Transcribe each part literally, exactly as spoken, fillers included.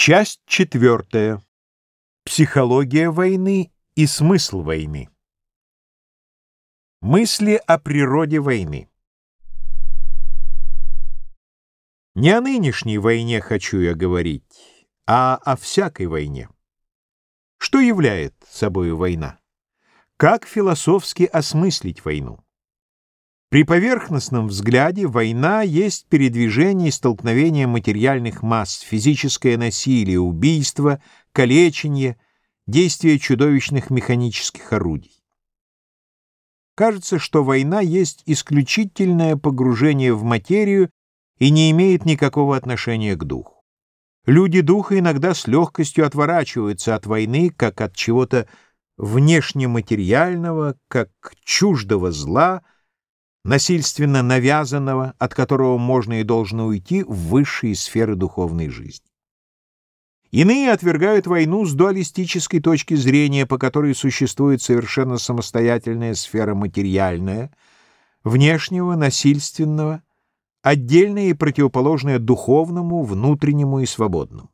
Часть четвертая. Психология войны и смысл войны. Мысли о природе войны. Не о нынешней войне хочу я говорить, а о всякой войне. Что являет собою война? Как философски осмыслить войну? При поверхностном взгляде война есть передвижение и столкновение материальных масс, физическое насилие, убийство, калечение, действие чудовищных механических орудий. Кажется, что война есть исключительное погружение в материю и не имеет никакого отношения к духу. Люди духа иногда с легкостью отворачиваются от войны, как от чего-то внешнематериального, как чуждого зла, насильственно навязанного, от которого можно и должно уйти в высшие сферы духовной жизни. Иные отвергают войну с дуалистической точки зрения, по которой существует совершенно самостоятельная сфера материальная, внешнего, насильственного, отдельная и противоположная духовному, внутреннему и свободному.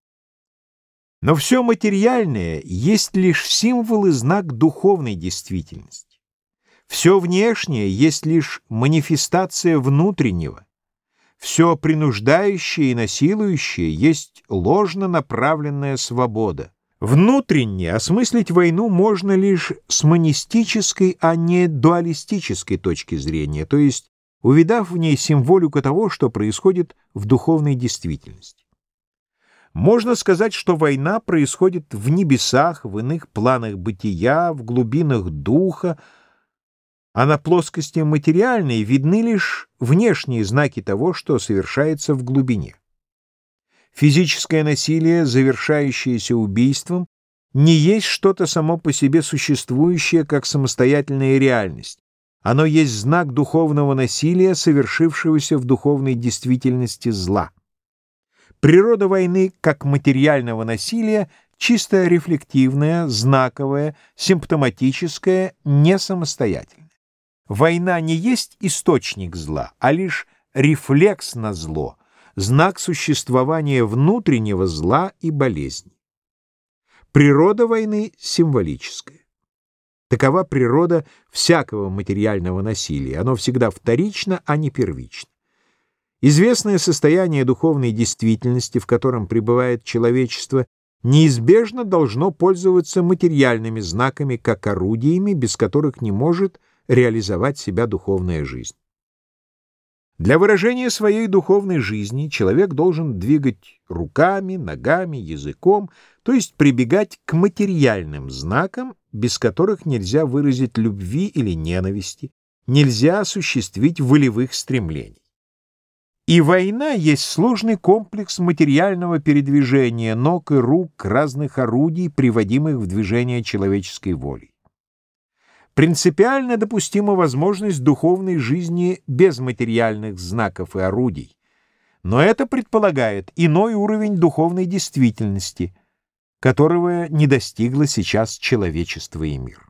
Но все материальное есть лишь символ и знак духовной действительности. Все внешнее есть лишь манифестация внутреннего. Все принуждающее и насилующее есть ложно направленная свобода. Внутренне осмыслить войну можно лишь с монистической, а не дуалистической точки зрения, то есть увидав в ней символику того, что происходит в духовной действительности. Можно сказать, что война происходит в небесах, в иных планах бытия, в глубинах духа, а на плоскости материальной видны лишь внешние знаки того, что совершается в глубине. Физическое насилие, завершающееся убийством, не есть что-то само по себе существующее, как самостоятельная реальность. Оно есть знак духовного насилия, совершившегося в духовной действительности зла. Природа войны, как материального насилия, чисто рефлективная, знаковая, симптоматическая, не самостоятельная. Война не есть источник зла, а лишь рефлекс на зло, знак существования внутреннего зла и болезни. Природа войны символическая. Такова природа всякого материального насилия. Оно всегда вторично, а не первично. Известное состояние духовной действительности, в котором пребывает человечество, неизбежно должно пользоваться материальными знаками как орудиями, без которых не может реализовать себя духовная жизнь. Для выражения своей духовной жизни человек должен двигать руками, ногами, языком, то есть прибегать к материальным знакам, без которых нельзя выразить любви или ненависти, нельзя осуществить волевых стремлений. И война есть сложный комплекс материального передвижения ног и рук, разных орудий, приводимых в движение человеческой волей. Принципиально допустима возможность духовной жизни без материальных знаков и орудий, но это предполагает иной уровень духовной действительности, которого не достигло сейчас человечество и мир.